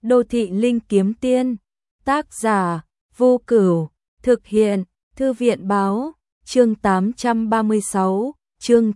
Đô thị linh kiếm tiên, tác giả Vô Cửu, thực hiện Thư viện báo, chương 836, chương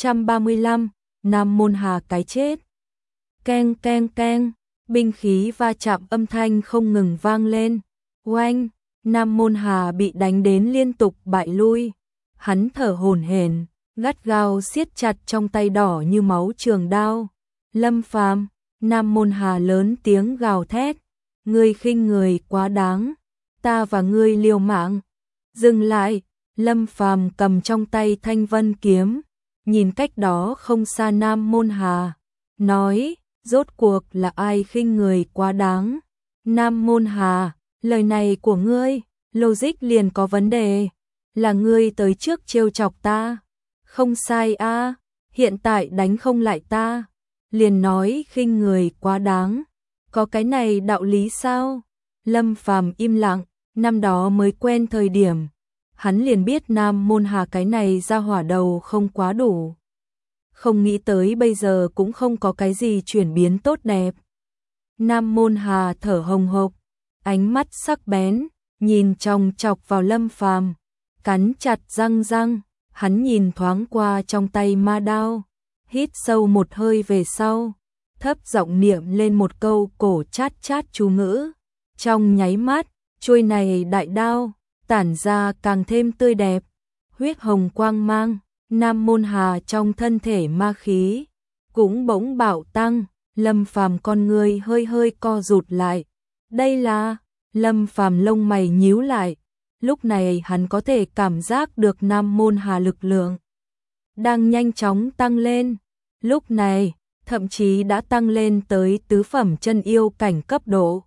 835, Nam Môn Hà cái chết. Keng keng keng, binh khí va chạm âm thanh không ngừng vang lên. Oanh, Nam Môn Hà bị đánh đến liên tục bại lui. Hắn thở hổn hển, gắt gao siết chặt trong tay đỏ như máu trường đao. Lâm Phàm, Nam Môn Hà lớn tiếng gào thét, ngươi khinh người quá đáng, ta và ngươi liều mạng. Dừng lại, Lâm Phàm cầm trong tay Thanh Vân kiếm, nhìn cách đó không xa Nam Môn Hà, nói, rốt cuộc là ai khinh người quá đáng? Nam Môn Hà, lời này của ngươi, logic liền có vấn đề, là ngươi tới trước trêu chọc ta. Không sai a, hiện tại đánh không lại ta, liền nói khinh người quá đáng, có cái này đạo lý sao? Lâm Phàm im lặng, năm đó mới quen thời điểm, hắn liền biết Nam Môn Hà cái này ra hỏa đầu không quá đủ. Không nghĩ tới bây giờ cũng không có cái gì chuyển biến tốt đẹp. Nam Môn Hà thở hồng hộc, ánh mắt sắc bén, nhìn chòng chọc vào Lâm Phàm, cắn chặt răng răng, hắn nhìn thoáng qua trong tay ma đao, hít sâu một hơi về sau, thấp giọng niệm lên một câu cổ chát chát chú ngữ. Trong nháy mắt, chuôi này đại đao tản ra càng thêm tươi đẹp, huyết hồng quang mang. Nam Môn Hà trong thân thể ma khí cũng bỗng bạo tăng. Lâm Phàm con người hơi hơi co rụt lại. Đây là... Lâm Phàm lông mày nhíu lại. Lúc này hắn có thể cảm giác được Nam Môn Hà lực lượng đang nhanh chóng tăng lên. Lúc này, thậm chí đã tăng lên tới tứ phẩm chân yêu cảnh cấp độ.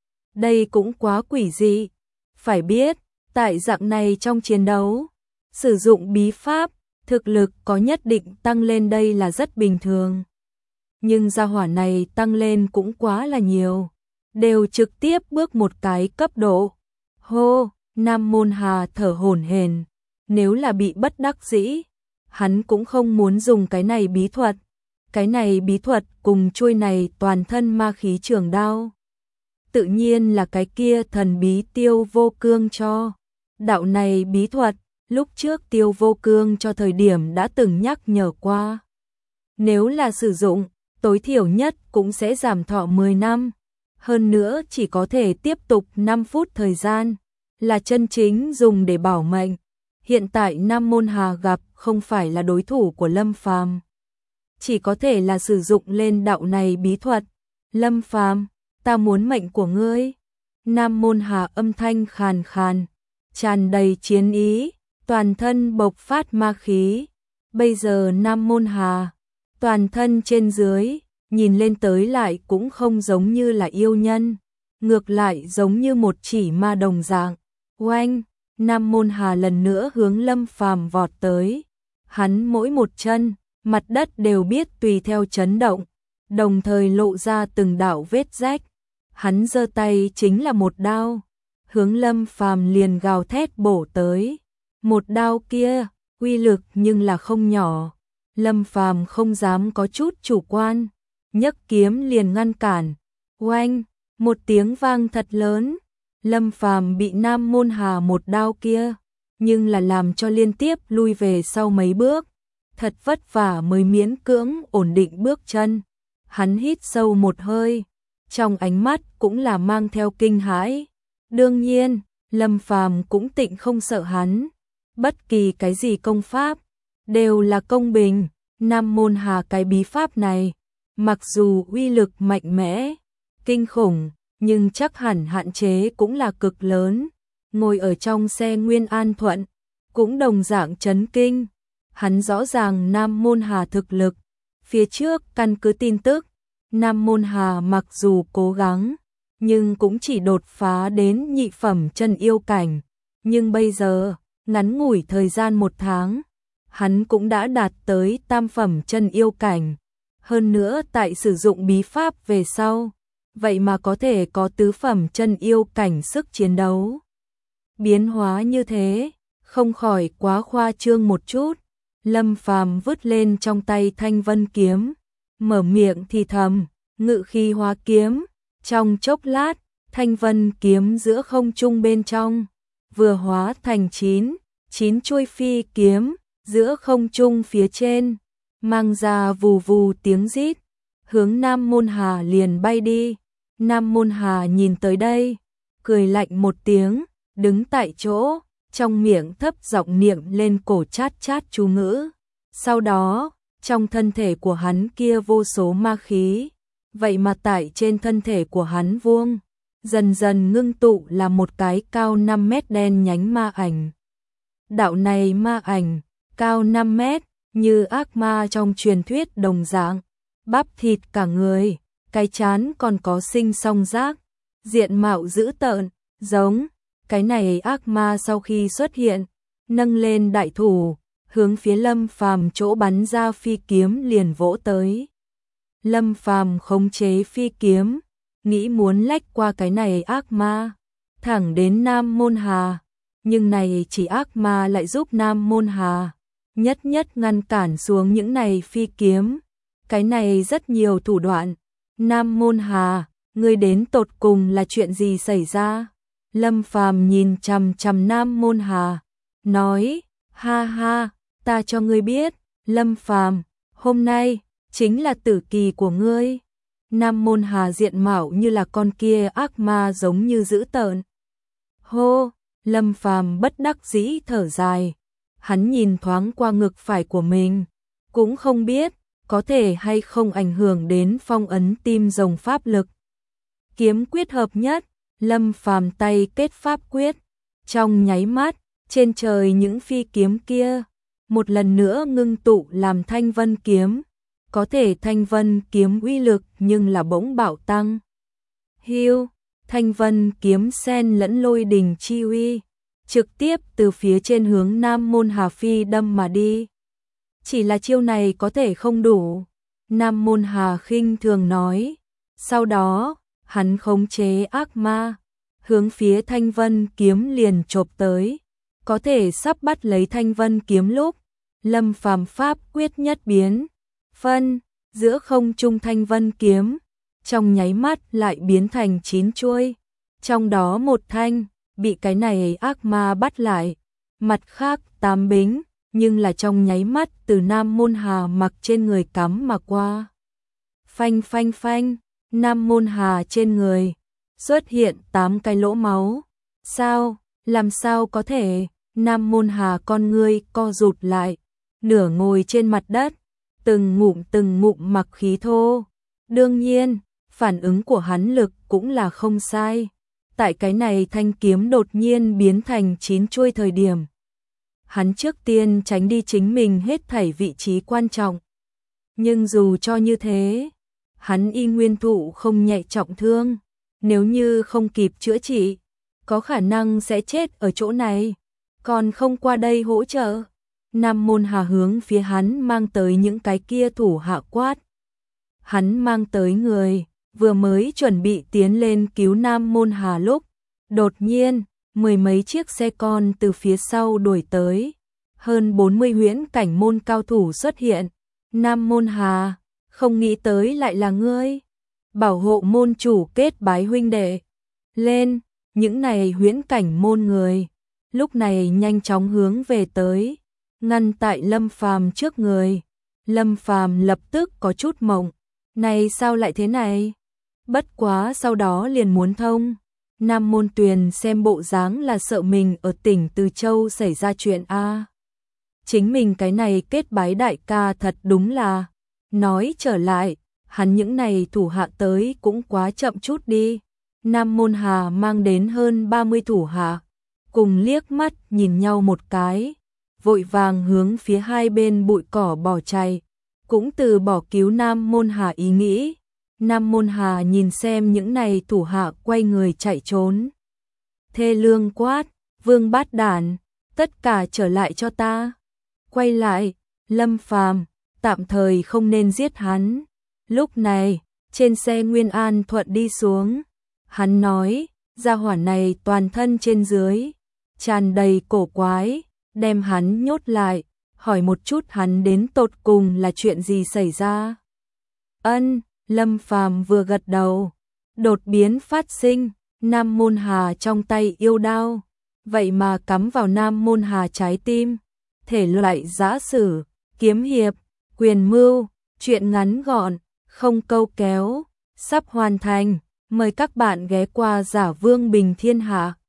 Đây cũng quá quỷ dị. Phải biết, tại dạng này trong chiến đấu, sử dụng bí pháp, thực lực có nhất định tăng lên đây là rất bình thường. Nhưng gia hỏa này tăng lên cũng quá là nhiều, đều trực tiếp bước một cái cấp độ. Hô, Nam Môn Hà thở hổn hển, nếu là bị bất đắc dĩ, hắn cũng không muốn dùng cái này bí thuật. Cái này bí thuật cùng chuôi này toàn thân ma khí trường đao, tự nhiên là cái kia thần bí Tiêu Vô Cương cho. Đạo này bí thuật, lúc trước Tiêu Vô Cương cho thời điểm đã từng nhắc nhở qua. Nếu là sử dụng, tối thiểu nhất cũng sẽ giảm thọ 10 năm. Hơn nữa chỉ có thể tiếp tục 5 phút thời gian, là chân chính dùng để bảo mệnh. Hiện tại Nam Môn Hà gặp không phải là đối thủ của Lâm Phàm, chỉ có thể là sử dụng lên đạo này bí thuật. Lâm Phàm, ta muốn mệnh của ngươi. Nam Môn Hà âm thanh khàn khàn, tràn đầy chiến ý, toàn thân bộc phát ma khí. Bây giờ Nam Môn Hà, toàn thân trên dưới, nhìn lên tới lại cũng không giống như là yêu nhân, ngược lại giống như một chỉ ma đồng dạng. Oanh, Nam Môn Hà lần nữa hướng Lâm Phàm vọt tới. Hắn mỗi một chân, mặt đất đều biết tùy theo chấn động, đồng thời lộ ra từng đạo vết rách. Hắn giơ tay chính là một đao, hướng Lâm Phàm liền gào thét bổ tới. Một đao kia, uy lực nhưng là không nhỏ. Lâm Phàm không dám có chút chủ quan, nhấc kiếm liền ngăn cản. Oanh, một tiếng vang thật lớn, Lâm Phàm bị Nam Môn Hà một đao kia, nhưng là làm cho liên tiếp lui về sau mấy bước. Thật vất vả mới miễn cưỡng ổn định bước chân. Hắn hít sâu một hơi, trong ánh mắt cũng là mang theo kinh hãi. Đương nhiên, Lâm Phàm cũng tịnh không sợ hắn. Bất kỳ cái gì công pháp, đều là công bình. Nam Môn Hà cái bí pháp này, mặc dù uy lực mạnh mẽ, kinh khủng, nhưng chắc hẳn hạn chế cũng là cực lớn. Ngồi ở trong xe Nguyên An Thuận, cũng đồng dạng chấn kinh. Hắn rõ ràng Nam Môn Hà thực lực. Phía trước căn cứ tin tức, Nam Môn Hà mặc dù cố gắng, nhưng cũng chỉ đột phá đến nhị phẩm chân yêu cảnh. Nhưng bây giờ, ngắn ngủi thời gian 1 tháng, hắn cũng đã đạt tới tam phẩm chân yêu cảnh. Hơn nữa tại sử dụng bí pháp về sau, vậy mà có thể có tứ phẩm chân yêu cảnh sức chiến đấu. Biến hóa như thế, không khỏi quá khoa trương một chút. Lâm Phàm vứt lên trong tay Thanh Vân kiếm, mở miệng thì thầm, ngự khí hóa kiếm, Trong chốc lát, thanh vân kiếm giữa không trung bên trong vừa hóa thành 9 chuôi phi kiếm giữa không trung phía trên, mang ra vù vù tiếng rít, hướng Nam Môn Hà liền bay đi. Nam Môn Hà nhìn tới đây, cười lạnh một tiếng, đứng tại chỗ, trong miệng thấp giọng niệm lên cổ chát chát chú ngữ. Sau đó, trong thân thể của hắn kia vô số ma khí, vậy mà tại trên thân thể của hắn vuông, dần dần ngưng tụ là một cái cao 5 mét đen nhánh ma ảnh. Đạo này ma ảnh, cao 5 mét, như ác ma trong truyền thuyết đồng dạng, bắp thịt cả người, cái trán còn có sinh song giác, diện mạo dữ tợn, giống. Cái này ác ma sau khi xuất hiện, nâng lên đại thủ, hướng phía Lâm Phàm chỗ bắn ra phi kiếm liền vỗ tới. Lâm Phàm khống chế phi kiếm, nghĩ muốn lách qua cái này ác ma, thẳng đến Nam Môn Hà, nhưng này chỉ ác ma lại giúp Nam Môn Hà nhất nhất ngăn cản xuống những này phi kiếm. Cái này rất nhiều thủ đoạn. Nam Môn Hà, ngươi đến tột cùng là chuyện gì xảy ra? Lâm Phàm nhìn chằm chằm Nam Môn Hà, nói, ha ha, ta cho ngươi biết, Lâm Phàm, hôm nay chính là tử kỳ của ngươi. Nam Môn Hà diện mạo như là con kia ác ma giống như dữ tợn. Hô, Lâm Phàm bất đắc dĩ thở dài, hắn nhìn thoáng qua ngực phải của mình, cũng không biết có thể hay không ảnh hưởng đến phong ấn tim rồng pháp lực. Kiếm quyết hợp nhất, Lâm Phàm tay kết pháp quyết, trong nháy mắt, trên trời những phi kiếm kia một lần nữa ngưng tụ làm thanh vân kiếm, có thể thanh vân kiếm uy lực nhưng là bỗng bạo tăng. Hiu, thanh vân kiếm sen lẫn lôi đình chi uy, trực tiếp từ phía trên hướng Nam Môn Hà phi đâm mà đi. Chỉ là chiêu này có thể không đủ, Nam Môn Hà khinh thường nói. Sau đó, hắn khống chế ác ma, hướng phía thanh vân kiếm liền chộp tới. Có thể sắp bắt lấy thanh vân kiếm lúc, Lâm Phàm pháp quyết nhất biến, phân, giữa không trung thanh vân kiếm, trong nháy mắt lại biến thành 9 chuôi. Trong đó một thanh, bị cái này ác ma bắt lại, mặt khác 8 bính, nhưng là trong nháy mắt từ Nam Môn Hà mặc trên người cắm mà qua. Phanh phanh phanh, Nam Môn Hà trên người xuất hiện 8 cái lỗ máu. Sao, làm sao có thể? Nam Môn Hà con ngươi co rụt lại, nửa ngồi trên mặt đất, từng ngụm mặc khí thô. Đương nhiên, phản ứng của hắn lực cũng là không sai. Tại cái này thanh kiếm đột nhiên biến thành 9 chuôi thời điểm, hắn trước tiên tránh đi chính mình hết thảy vị trí quan trọng. Nhưng dù cho như thế, hắn y nguyên thụ không nhẹ trọng thương, nếu như không kịp chữa trị, có khả năng sẽ chết ở chỗ này, còn không qua đây hỗ trợ. Nam Môn Hà hướng phía hắn mang tới những cái kia thủ hạ quát. Hắn mang tới người, vừa mới chuẩn bị tiến lên cứu Nam Môn Hà lúc, đột nhiên, 10 mấy chiếc xe con từ phía sau đuổi tới, hơn 40 huyễn cảnh môn cao thủ xuất hiện. Nam Môn Hà, không nghĩ tới lại là ngươi, bảo hộ môn chủ kết bái huynh đệ. Lên, những này huyễn cảnh môn người, lúc này nhanh chóng hướng về tới, ngăn tại Lâm Phàm trước người. Lâm Phàm lập tức có chút mộng, này sao lại thế này? Bất quá sau đó liền muốn thông. Nam Môn Tuyền xem bộ dáng là sợ mình ở tỉnh Từ Châu xảy ra chuyện a. Chính mình cái này kết bái đại ca thật đúng là, nói trở lại, hắn những này thủ hạ tới cũng quá chậm chút đi. Nam Môn Hà mang đến hơn 30 thủ hạ, cùng liếc mắt nhìn nhau một cái, vội vàng hướng phía hai bên bụi cỏ bỏ chạy, cũng từ bỏ cứu Nam Môn Hà ý nghĩ. Nam Môn Hà nhìn xem những này thủ hạ quay người chạy trốn. Thê lương quát, Vương Bát Đản, tất cả trở lại cho ta. Quay lại, Lâm Phàm, tạm thời không nên giết hắn. Lúc này, trên xe Nguyên An Thuận đi xuống. Hắn nói, gia hỏa này toàn thân trên dưới, tràn đầy cổ quái, đem hắn nhốt lại, hỏi một chút hắn đến tột cùng là chuyện gì xảy ra. Ân, Lâm Phàm vừa gật đầu, Đột biến phát sinh, Nam Môn Hà trong tay yêu đao, vậy mà cắm vào Nam Môn Hà trái tim. Thể loại giã sử, kiếm hiệp, quyền mưu, truyện ngắn gọn, không câu kéo, sắp hoàn thành. Mời các bạn ghé qua Giả Vương Bình Thiên Hạ.